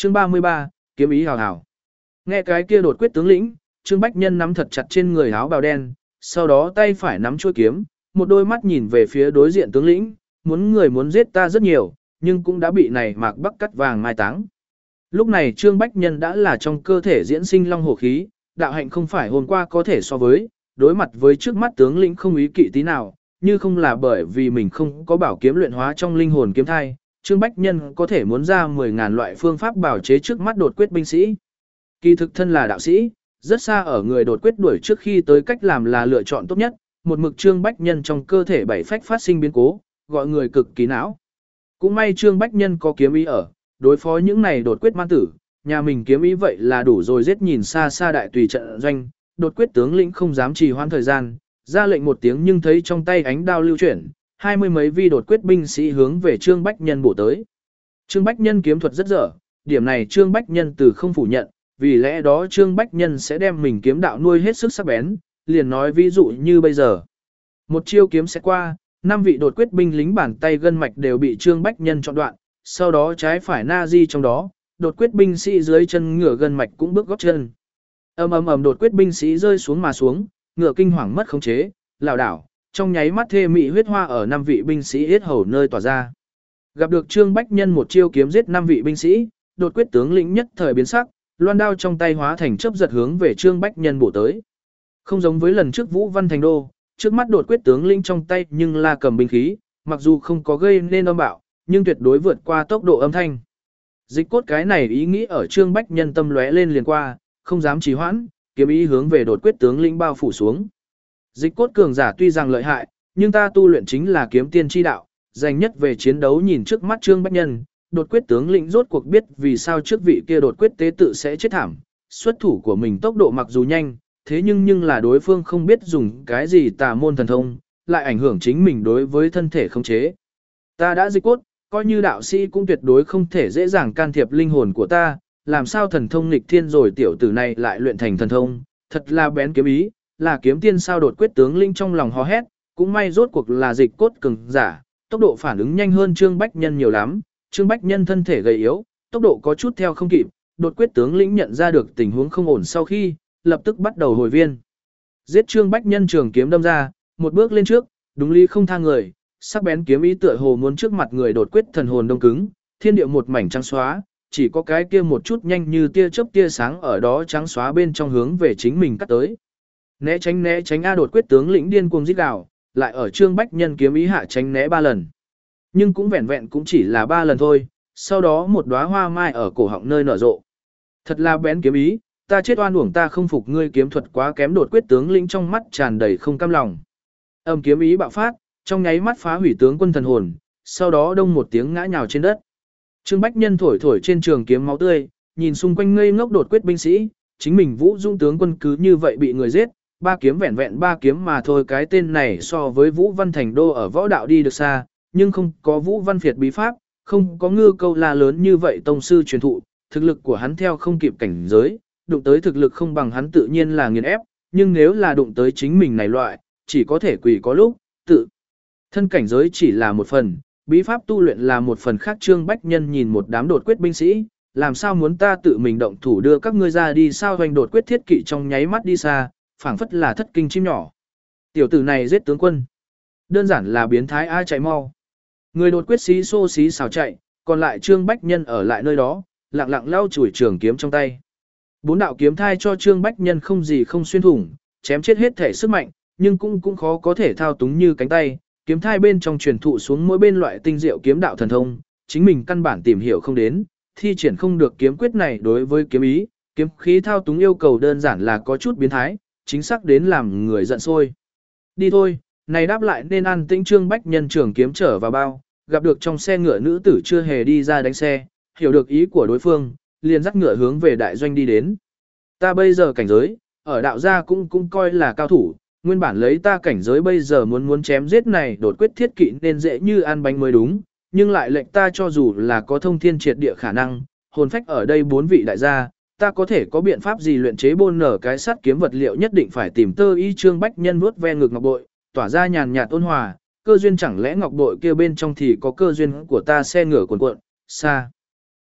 Chương 33, kiếm ý hào hào. Nghe cái kia đột quyết tướng lĩnh, Trương Bách Nhân nắm thật chặt trên người áo bào đen, sau đó tay phải nắm chuôi kiếm, một đôi mắt nhìn về phía đối diện tướng lĩnh, muốn giết ta rất nhiều, nhưng cũng đã bị này Mạc Bắc cắt vàng mai táng. Lúc này Trương Bách Nhân đã là trong cơ thể diễn sinh long hổ khí, đạo hạnh không phải hôm qua có thể so với, đối mặt với trước mắt tướng lĩnh không ý kỵ tí nào, như không là bởi vì mình không có bảo kiếm luyện hóa trong linh hồn kiếm thai, Trương Bách Nhân có thể muốn ra 10.000 loại phương pháp bảo chế trước mắt đột quyết binh sĩ. Kỳ thực thân là đạo sĩ, rất xa ở người đột quyết đuổi trước khi tới cách làm là lựa chọn tốt nhất, một mực Trương Bách Nhân trong cơ thể bảy phách phát sinh biến cố, gọi người cực kỳ não. Cũng may Trương Bách Nhân có kiếm ý ở, đối phó những này đột quyết man tử, nhà mình kiếm ý vậy là đủ rồi giết nhìn xa xa đại tùy trận doanh, đột quyết tướng lĩnh không dám trì hoãn thời gian, ra lệnh một tiếng nhưng thấy trong tay ánh đao lưu chuyển, 20 mấy vi đột quyết binh sĩ hướng về Trương Bách Nhân bổ tới. Trương Bách Nhân kiếm thuật rất dở, điểm này Trương Bách Nhân từ không phủ nhận, vì lẽ đó Trương Bách Nhân sẽ đem mình kiếm đạo nuôi hết sức sắc bén, liền nói ví dụ như bây giờ. Một chiêu kiếm sẽ qua, 5 vị đột quyết binh lính bàn tay gân mạch đều bị Trương Bách Nhân chọn đoạn, sau đó trái phải na di trong đó, đột quyết binh sĩ dưới chân ngựa gân mạch cũng bước gót chân. Ầm đột quyết binh sĩ rơi xuống mà xuống, ngựa kinh hoàng mất khống chế, lảo đảo, trong nháy mắt thê mị huyết hoa ở 5 vị binh sĩ yết hầu nơi tỏa ra. Gặp được Trương Bách Nhân một chiêu kiếm giết 5 vị binh sĩ, đột quyết tướng lĩnh nhất thời biến sắc, loan đao trong tay hóa thành chớp giật hướng về Trương Bách Nhân bổ tới. Không giống với lần trước Vũ Văn Thành Đô, trước mắt đột quyết tướng lĩnh trong tay nhưng là cầm binh khí, mặc dù không có gây nên âm bạo, nhưng tuyệt đối vượt qua tốc độ âm thanh. Dịch cốt cái này ý nghĩ ở Trương Bách Nhân tâm lóe lên liền qua, không dám trì hoãn, kiếm ý hướng về đột quyết tướng lĩnh bao phủ xuống. Dịch cốt cường giả tuy rằng lợi hại, nhưng ta tu luyện chính là kiếm tiên chi đạo, dành nhất về chiến đấu nhìn trước mắt Trương Bách Nhân, đột quyết tướng lĩnh rốt cuộc biết vì sao trước vị kia đột quyết tế tự sẽ chết thảm, xuất thủ của mình tốc độ mặc dù nhanh, thế nhưng là đối phương không biết dùng cái gì tà môn thần thông, lại ảnh hưởng chính mình đối với thân thể khống chế. Ta đã dịch cốt, coi như đạo sĩ cũng tuyệt đối không thể dễ dàng can thiệp linh hồn của ta, làm sao thần thông nghịch thiên rồi tiểu tử này lại luyện thành thần thông, thật là bén kiếm ý, là kiếm tiên sao đột quyết tướng linh trong lòng hò hét, cũng may rốt cuộc là dịch cốt cường giả, tốc độ phản ứng nhanh hơn Trương Bách Nhân nhiều lắm, Trương Bách Nhân thân thể gầy yếu, tốc độ có chút theo không kịp, đột quyết tướng lĩnh nhận ra được tình huống không ổn sau khi, lập tức bắt đầu hồi viên. Giết Trương Bách Nhân trường kiếm đâm ra, một bước lên trước, đúng lý không tha người, sắc bén kiếm ý tựa hồ muốn trước mặt người đột quyết thần hồn đông cứng, thiên địa một mảnh trắng xóa, chỉ có cái kia một chút nhanh như tia chớp tia sáng ở đó trắng xóa bên trong hướng về chính mình cắt tới. Né tránh a đột quyết tướng lĩnh điên cuồng rít gào, lại ở Trương Bách Nhân kiếm ý hạ tránh né 3 lần. Nhưng cũng vẹn vẹn cũng chỉ là 3 lần thôi, sau đó một đóa hoa mai ở cổ họng nơi nở rộ. Thật là bén kiếm ý, ta chết oan uổng ta không phục ngươi kiếm thuật quá kém đột quyết tướng lĩnh trong mắt tràn đầy không cam lòng. Âm kiếm ý bạo phát, trong nháy mắt phá hủy tướng quân thần hồn, sau đó đông một tiếng ngã nhào trên đất. Trương Bách Nhân thổi trên trường kiếm máu tươi, nhìn xung quanh ngây ngốc đột quyết binh sĩ, chính mình Vũ Dung tướng quân cứ như vậy bị người giết, 3 kiếm vẹn vẹn 3 kiếm mà thôi, cái tên này so với Vũ Văn Thành Đô ở võ đạo đi được xa, nhưng không có Vũ Văn Phiệt bí pháp, không có Ngư Câu La lớn như vậy tông sư truyền thụ, thực lực của hắn theo không kịp cảnh giới, đụng tới thực lực không bằng hắn tự nhiên là nghiền ép, nhưng nếu là đụng tới chính mình này loại, chỉ có thể quỳ có lúc, tự thân cảnh giới chỉ là một phần, bí pháp tu luyện là một phần khác. Trương Bách Nhân nhìn một đám đột quyết binh sĩ, làm sao muốn ta tự mình động thủ đưa các ngươi ra đi sao? Hoành đột quyết thiết kỵ trong nháy mắt đi xa, phảng phất là thất kinh chim nhỏ. Tiểu tử này giết tướng quân, đơn giản là biến thái, ai chạy mau. Người đột quyết xí xô xí xào chạy, còn lại Trương Bách Nhân ở lại nơi đó, lặng lặng lau chùi trường kiếm trong tay. 4 đạo kiếm thai cho Trương Bách Nhân không gì không xuyên thủng, chém chết hết thể sức mạnh, nhưng cũng khó có thể thao túng như cánh tay. Kiếm thai bên trong truyền thụ xuống mỗi bên loại tinh diệu kiếm đạo thần thông, chính mình căn bản tìm hiểu không đến, thi triển không được kiếm quyết này. Đối với kiếm ý, kiếm khí thao túng yêu cầu đơn giản là có chút biến thái, chính xác đến làm người giận sôi. Đi thôi, này đáp lại nên an tĩnh. Trương Bách Nhân trường kiếm trở vào bao, gặp được trong xe ngựa nữ tử chưa hề đi ra đánh xe, hiểu được ý của đối phương, liền dắt ngựa hướng về đại doanh đi đến. Ta bây giờ cảnh giới, ở đạo gia cũng coi là cao thủ, nguyên bản lấy ta cảnh giới bây giờ muốn chém giết này đột quyết thiết kỵ nên dễ như ăn bánh mới đúng, nhưng lại lệnh ta cho dù là có thông thiên triệt địa khả năng, hồn phách ở đây 4 vị đại gia, ta có thể có biện pháp gì luyện chế bôn nở cái sắt kiếm vật liệu nhất định phải tìm tơ y. Trương Bách Nhân vuốt ve ngực ngọc bội, tỏa ra nhàn nhạt ôn hòa, cơ duyên chẳng lẽ ngọc bội kia bên trong thì có cơ duyên của ta? Xe ngựa cuồn cuộn, xa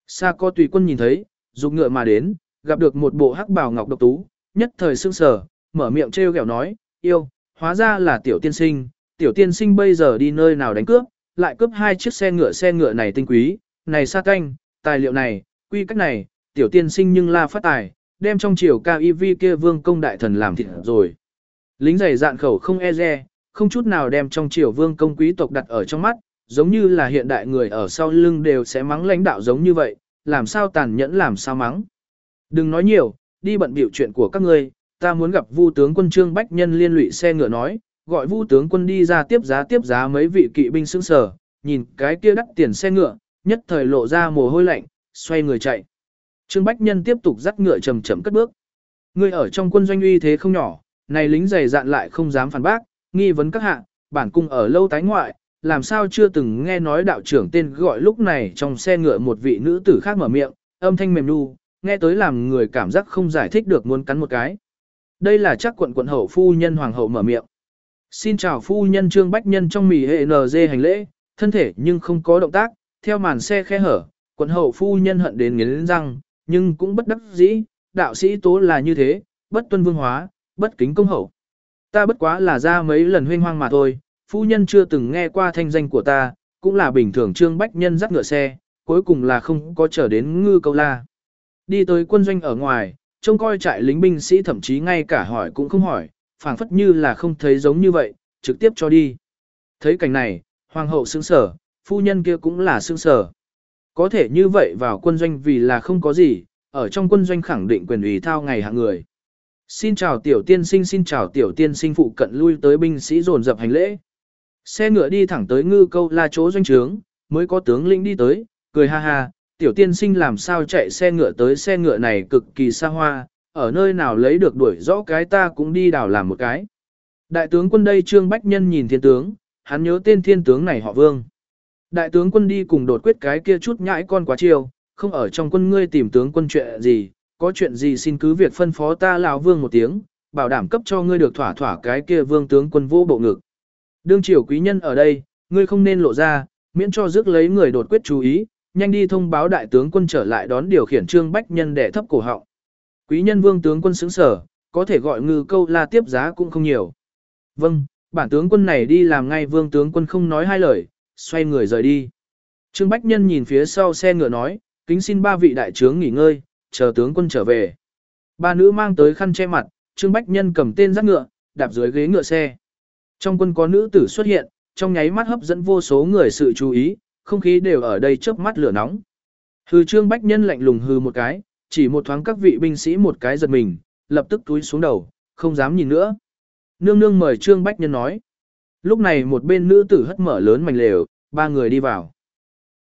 Xa có tùy quân nhìn thấy, dục ngựa mà đến, gặp được một bộ hắc bào ngọc độc tú, nhất thời sững sờ, mở miệng trêu ghẹo nói, yêu, hóa ra là tiểu tiên sinh bây giờ đi nơi nào đánh cướp, lại cướp 2 chiếc xe ngựa này tinh quý, này sa canh, tài liệu này, quy cách này, tiểu tiên sinh nhưng la phát tài, đem trong triều cao y vi kia vương công đại thần làm thịt rồi. Lính giày dạn khẩu không e dè, không chút nào đem trong triều vương công quý tộc đặt ở trong mắt, giống như là hiện đại người ở sau lưng đều sẽ mắng lãnh đạo giống như vậy, làm sao tàn nhẫn làm sao mắng. Đừng nói nhiều, đi bận biểu chuyện của các ngươi, ta muốn gặp Vu tướng quân Trương Bách Nhân liên lụy xe ngựa nói, gọi Vu tướng quân đi ra tiếp giá mấy vị kỵ binh sững sờ, nhìn cái kia đắt tiền xe ngựa, nhất thời lộ ra mồ hôi lạnh, xoay người chạy. Trương Bách Nhân tiếp tục dắt ngựa chậm chậm cất bước. Ngươi ở trong quân doanh uy thế không nhỏ, này lính dày dạn lại không dám phản bác, nghi vấn các hạ, bản cung ở lâu tái ngoại, làm sao chưa từng nghe nói đạo trưởng tên gọi. Lúc này trong xe ngựa một vị nữ tử khác mở miệng, âm thanh mềm nu, nghe tới làm người cảm giác không giải thích được, muốn cắn một cái. Đây là chắc quận hậu phu nhân hoàng hậu mở miệng. Xin chào phu nhân. Trương Bách Nhân trong mì hệ NG hành lễ, thân thể nhưng không có động tác, theo màn xe khe hở, quận hậu phu nhân hận đến nghiến răng, nhưng cũng bất đắc dĩ, đạo sĩ tố là như thế, bất tuân vương hóa, bất kính công hậu. Ta bất quá là ra mấy lần huynh hoang mà thôi, phu nhân chưa từng nghe qua thanh danh của ta, cũng là bình thường. Trương Bách Nhân dắt ngựa xe, cuối cùng là không có trở đến Ngư Câu La. Đi tới quân doanh ở ngoài, trông coi trại lính binh sĩ thậm chí ngay cả hỏi cũng không hỏi, phảng phất như là không thấy giống như vậy, trực tiếp cho đi. Thấy cảnh này, hoàng hậu sững sờ, phu nhân kia cũng là sững sờ. Có thể như vậy vào quân doanh vì là không có gì, ở trong quân doanh khẳng định quyền ủy thao ngày hạng người. Xin chào tiểu tiên sinh. Xin chào tiểu tiên sinh. Phụ cận lui tới binh sĩ dồn dập hành lễ. Xe ngựa đi thẳng tới Ngư Câu La chỗ doanh trướng, mới có tướng lĩnh đi tới, cười ha ha, tiểu tiên sinh làm sao chạy xe ngựa tới, xe ngựa này cực kỳ xa hoa, ở nơi nào lấy được đuổi rõ cái ta cũng đi đào làm một cái. Đại tướng quân đây. Trương Bách Nhân nhìn thiên tướng, hắn nhớ tên thiên tướng này họ Vương. Đại tướng quân đi cùng đột quyết cái kia chút nhãi con quá chiêu, không ở trong quân ngươi tìm tướng quân chuyện gì, có chuyện gì xin cứ việc phân phó ta lão Vương một tiếng, bảo đảm cấp cho ngươi được thỏa thỏa. Cái kia Vương tướng quân vô bộ ngực. Đương triều quý nhân ở đây, ngươi không nên lộ ra, miễn cho rước lấy người đột quyết chú ý, nhanh đi thông báo đại tướng quân trở lại đón điều khiển. Trương Bách Nhân đẻ thấp cổ họng. Quý nhân Vương tướng quân sững sờ, có thể gọi Ngư Câu La tiếp giá cũng không nhiều. Vâng, bản tướng quân này đi làm ngay. Vương tướng quân không nói hai lời, xoay người rời đi. Trương Bách Nhân nhìn phía sau xe ngựa nói, kính xin 3 vị đại trướng nghỉ ngơi, chờ tướng quân trở về. 3 nữ mang tới khăn che mặt, Trương Bách Nhân cầm tên dắt ngựa, đạp dưới ghế ngựa xe. Trong quân có nữ tử xuất hiện, trong nháy mắt hấp dẫn vô số người sự chú ý, không khí đều ở đây chớp mắt lửa nóng. Hừ. Trương Bách Nhân lạnh lùng hừ một cái, chỉ một thoáng các vị binh sĩ một cái giật mình, lập tức túi xuống đầu, không dám nhìn nữa. Nương nương mời. Trương Bách Nhân nói. Lúc này một bên nữ tử hất mở lớn mảnh lều, 3 người đi vào.